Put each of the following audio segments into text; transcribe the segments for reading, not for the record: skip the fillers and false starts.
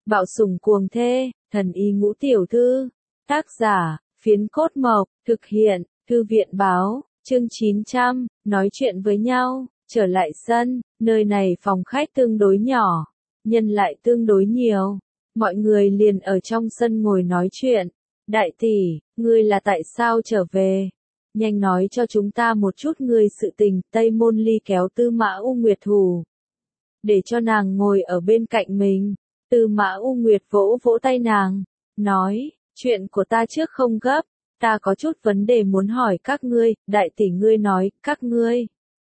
Bạo sủng cuồng thê, thần y ngũ tiểu thư. Tác giả, Phiến Cốt Mộc, thực hiện, Thư viện báo, chương 900, nói chuyện với nhau, trở lại sân, nơi này phòng khách tương đối nhỏ, nhân lại tương đối nhiều. Mọi người liền ở trong sân ngồi nói chuyện. Đại tỷ, ngươi là tại sao trở về? Nhanh nói cho chúng ta một chút ngươi sự tình. Tây Môn Ly kéo Tư Mã U Nguyệt thủ, để cho nàng ngồi ở bên cạnh mình. Tư Mã U Nguyệt vỗ vỗ tay nàng, nói, chuyện của ta trước không gấp, ta có chút vấn đề muốn hỏi các ngươi. Đại tỷ ngươi nói, các ngươi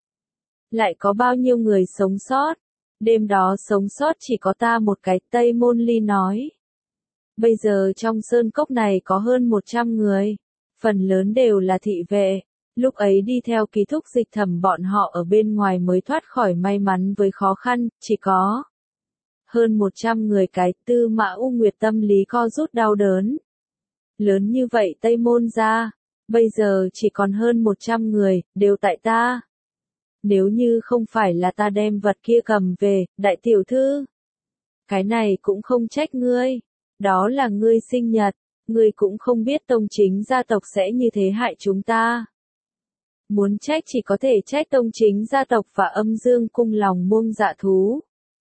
lại có bao nhiêu người sống sót? Đêm đó sống sót chỉ có ta một cái. Tây Môn Ly nói, bây giờ trong sơn cốc này có hơn 100 người, phần lớn đều là thị vệ. Lúc ấy đi theo Ký Thúc Dịch Thẩm bọn họ ở bên ngoài mới thoát khỏi may mắn với khó khăn, chỉ có hơn 100 người. Cái Tư Mã U Nguyệt tâm lý co rút đau đớn. Lớn như vậy Tây Môn gia, bây giờ chỉ còn hơn 100 người, đều tại ta. Nếu như không phải là ta đem vật kia cầm về, đại tiểu thư, cái này cũng không trách ngươi. Đó là ngươi sinh nhật, ngươi cũng không biết tông chính gia tộc sẽ như thế hại chúng ta. Muốn trách chỉ có thể trách tông chính gia tộc và Âm Dương cung lòng muông dạ thú.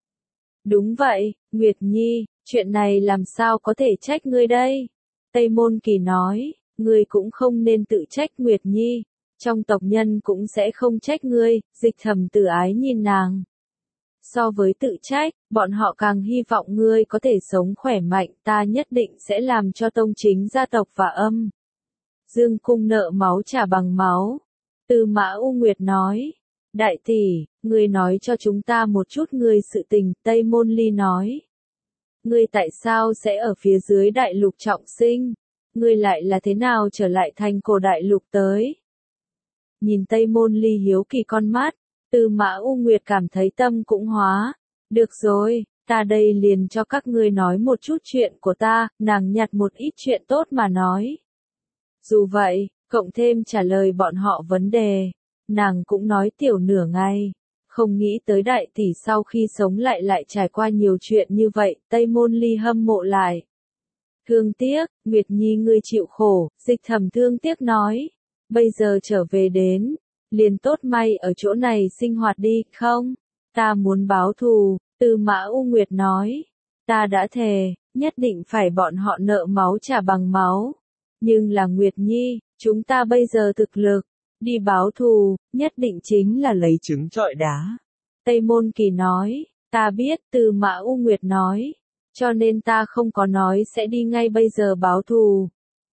Đúng vậy, Nguyệt Nhi, chuyện này làm sao có thể trách ngươi đây? Tây Môn Kỳ nói, ngươi cũng không nên tự trách Nguyệt Nhi, trong tộc nhân cũng sẽ không trách ngươi. Dịch Thẩm từ ái nhìn nàng. So với tự trách, bọn họ càng hy vọng ngươi có thể sống khỏe mạnh. Ta nhất định sẽ làm cho tông chính gia tộc và Âm Dương cung nợ máu trả bằng máu. Tư Mã U Nguyệt nói, đại tỷ, ngươi nói cho chúng ta một chút ngươi sự tình. Tây Môn Ly nói, ngươi tại sao sẽ ở phía dưới đại lục trọng sinh? Ngươi lại là thế nào trở lại thành cổ đại lục tới? Nhìn Tây Môn Ly hiếu kỳ con mắt, Tư Mã U Nguyệt cảm thấy tâm cũng hóa. Được rồi, ta đây liền cho các ngươi nói một chút chuyện của ta. Nàng nhặt một ít chuyện tốt mà nói. Dù vậy, cộng thêm trả lời bọn họ vấn đề, nàng cũng nói tiểu nửa ngày. Không nghĩ tới đại tỷ sau khi sống lại trải qua nhiều chuyện như vậy. Tây Môn Ly hâm mộ lại. Thương tiếc, Nguyệt Nhi ngươi chịu khổ. Dịch Thẩm thương tiếc nói, bây giờ trở về đến, liền tốt may ở chỗ này sinh hoạt đi. Không, ta muốn báo thù. Tư Mã U Nguyệt nói, ta đã thề, nhất định phải bọn họ nợ máu trả bằng máu. Nhưng là Nguyệt Nhi, chúng ta bây giờ thực lực, đi báo thù, nhất định chính là lấy trứng trọi đá. Tây Môn Kỳ nói, ta biết. Tư Mã U Nguyệt nói, cho nên ta không có nói sẽ đi ngay bây giờ báo thù.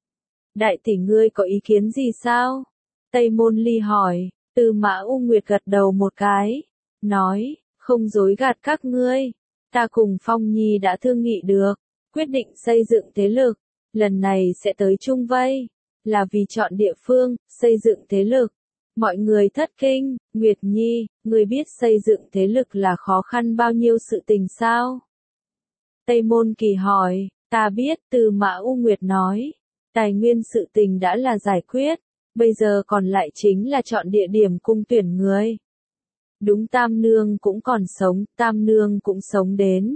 Đại tỷ ngươi có ý kiến gì sao? Tây Môn Ly hỏi. Tư Mã U Nguyệt gật đầu một cái, nói, không dối gạt các ngươi, ta cùng Phong Nhi đã thương nghị được, quyết định xây dựng thế lực, lần này sẽ tới Trung Vây, là vì chọn địa phương, xây dựng thế lực. Mọi người thất kinh. Nguyệt Nhi, ngươi biết xây dựng thế lực là khó khăn bao nhiêu sự tình sao? Tây Môn Kỳ hỏi, ta biết. Tư Mã U Nguyệt nói, tài nguyên sự tình đã là giải quyết, bây giờ còn lại chính là chọn địa điểm cung tuyển người. Đúng, Tam Nương cũng còn sống. Tam Nương cũng sống đến.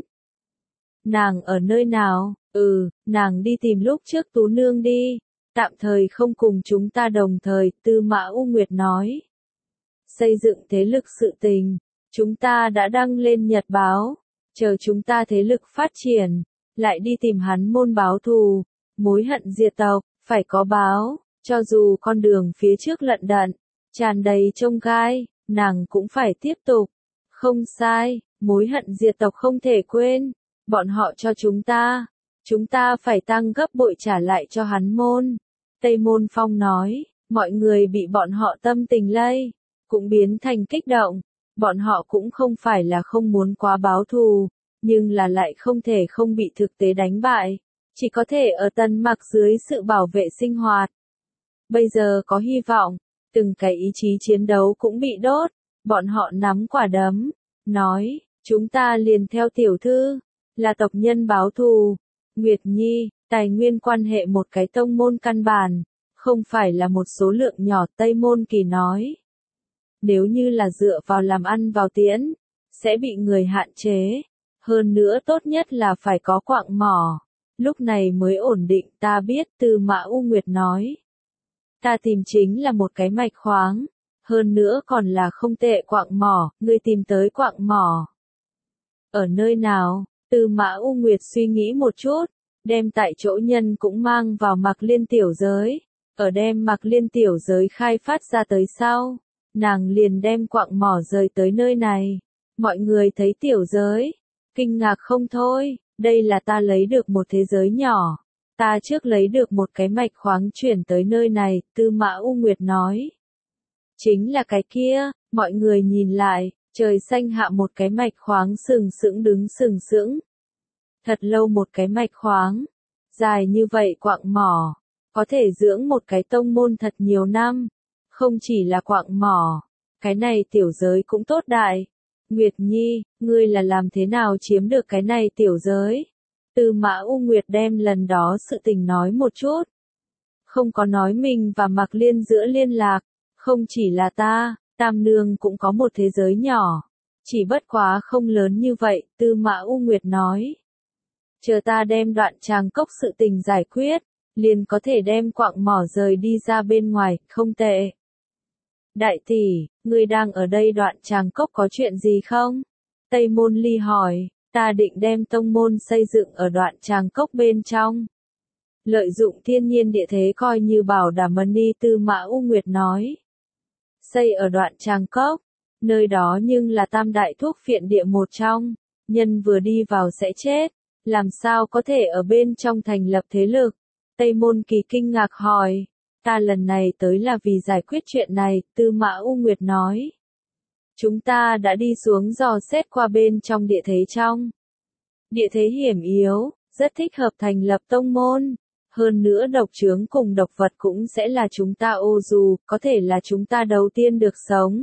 Nàng ở nơi nào? Nàng đi tìm lúc trước Tú Nương đi, tạm thời không cùng chúng ta đồng thời. Tư Mã U Nguyệt nói, xây dựng thế lực sự tình, chúng ta đã đăng lên nhật báo, chờ chúng ta thế lực phát triển, lại đi tìm hắn môn báo thù, mối hận diệt tộc, phải có báo, cho dù con đường phía trước lận đận, tràn đầy chông gai, nàng cũng phải tiếp tục. Không sai, mối hận diệt tộc không thể quên, bọn họ cho chúng ta phải tăng gấp bội trả lại cho hắn môn. Tây Môn Phong nói, mọi người bị bọn họ tâm tình lây, cũng biến thành kích động, bọn họ cũng không phải là không muốn quá báo thù, nhưng là lại không thể không bị thực tế đánh bại, chỉ có thể ở Tân Mặc dưới sự bảo vệ sinh hoạt. Bây giờ có hy vọng, từng cái ý chí chiến đấu cũng bị đốt, bọn họ nắm quả đấm, nói, chúng ta liền theo tiểu thư, là tộc nhân báo thù. Nguyệt Nhi, tài nguyên quan hệ một cái tông môn căn bản, không phải là một số lượng nhỏ. Tây Môn Kỳ nói, nếu như là dựa vào làm ăn vào tiễn, sẽ bị người hạn chế. Hơn nữa tốt nhất là phải có quặng mỏ. Lúc này mới ổn định, ta biết, Tư Mã U Nguyệt nói. Ta tìm chính là một cái mạch khoáng. Hơn nữa còn là không tệ quặng mỏ, ngươi tìm tới quặng mỏ. Ở nơi nào? Tư Mã U Nguyệt suy nghĩ một chút, đem tại chỗ nhân cũng mang vào Mạc Liên tiểu giới. Ở đem Mạc Liên tiểu giới khai phát ra tới sau, nàng liền đem quặng mỏ rời tới nơi này. Mọi người thấy tiểu giới, kinh ngạc không thôi, đây là ta lấy được một thế giới nhỏ. Ta trước lấy được một cái mạch khoáng chuyển tới nơi này, Tư Mã U Nguyệt nói. Chính là cái kia, mọi người nhìn lại, trời xanh hạ một cái mạch khoáng sừng sững đứng sừng sững. Thật lâu một cái mạch khoáng, dài như vậy quặng mỏ, có thể dưỡng một cái tông môn thật nhiều năm. Không chỉ là quặng mỏ, cái này tiểu giới cũng tốt đại. Nguyệt Nhi, ngươi là làm thế nào chiếm được cái này tiểu giới? Tư Mã U Nguyệt đem lần đó sự tình nói một chút. Không có nói mình và Mạc Liên giữa liên lạc, không chỉ là ta, Tam Nương cũng có một thế giới nhỏ. Chỉ bất quá không lớn như vậy, Tư Mã U Nguyệt nói. Chờ ta đem Đoạn Tràng Cốc sự tình giải quyết, liền có thể đem quặng mỏ rời đi ra bên ngoài, không tệ. Đại tỷ, ngươi đang ở đây Đoạn Tràng Cốc có chuyện gì không? Tây Môn Ly hỏi, ta định đem tông môn xây dựng ở Đoạn Tràng Cốc bên trong. Lợi dụng thiên nhiên địa thế coi như bảo đảm Mani, Tư Mã U Nguyệt nói. Xây ở Đoạn Tràng Cốc, nơi đó nhưng là tam đại thuốc phiện địa một trong, nhân vừa đi vào sẽ chết, làm sao có thể ở bên trong thành lập thế lực? Tây Môn Kỳ kinh ngạc hỏi, ta lần này tới là vì giải quyết chuyện này, Tư Mã U Nguyệt nói. Chúng ta đã đi xuống dò xét qua bên trong địa thế trong. Địa thế hiểm yếu, rất thích hợp thành lập tông môn. Hơn nữa độc chướng cùng độc vật cũng sẽ là chúng ta ô dù, có thể là chúng ta đầu tiên được sống.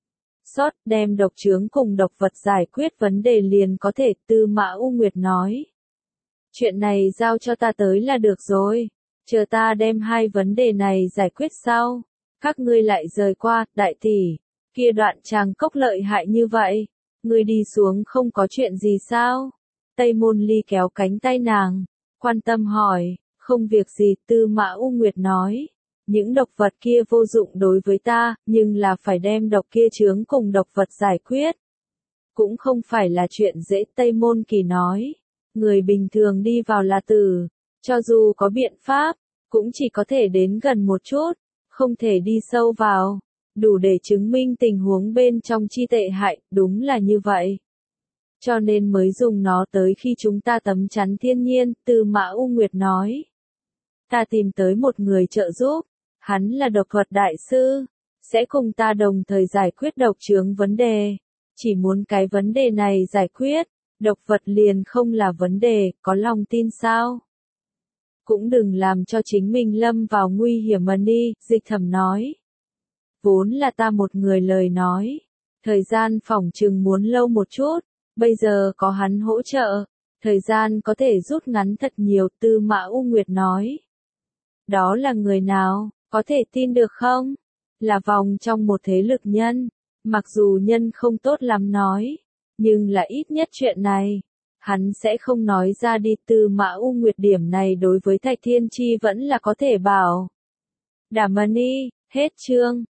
Sót đem độc chướng cùng độc vật giải quyết vấn đề liền có thể, Tư Mã U Nguyệt nói. Chuyện này giao cho ta tới là được rồi. Chờ ta đem hai vấn đề này giải quyết sau. Các ngươi lại rời qua, đại tỷ. Kia Đoạn Tràng Cốc lợi hại như vậy. Ngươi đi xuống không có chuyện gì sao? Tây Môn Ly kéo cánh tay nàng. Quan tâm hỏi, không việc gì, Tư Mã U Nguyệt nói. Những độc vật kia vô dụng đối với ta, nhưng là phải đem độc kia chướng cùng độc vật giải quyết. Cũng không phải là chuyện dễ, Tây Môn Kỳ nói. Người bình thường đi vào là tử, cho dù có biện pháp, cũng chỉ có thể đến gần một chút, không thể đi sâu vào, đủ để chứng minh tình huống bên trong chi tệ hại, đúng là như vậy. Cho nên mới dùng nó tới khi chúng ta tấm chắn thiên nhiên, Tư Mã U Nguyệt nói. Ta tìm tới một người trợ giúp, hắn là độc thuật đại sư, sẽ cùng ta đồng thời giải quyết độc chướng vấn đề. Chỉ muốn cái vấn đề này giải quyết, độc vật liền không là vấn đề, có lòng tin sao? Cũng đừng làm cho chính mình lâm vào nguy hiểm mà đi, Dịch Thẩm nói. Vốn là ta một người lời nói, thời gian phỏng chừng muốn lâu một chút, bây giờ có hắn hỗ trợ, thời gian có thể rút ngắn thật nhiều, Tư Mã U Nguyệt nói. Đó là người nào, có thể tin được không? Là vòng trong một thế lực nhân, mặc dù nhân không tốt lắm nói, nhưng là ít nhất chuyện này, hắn sẽ không nói ra đi. Tư Mã U Nguyệt điểm này đối với Thạch Thiên Chi vẫn là có thể bảo. Đàm Mani, hết chương.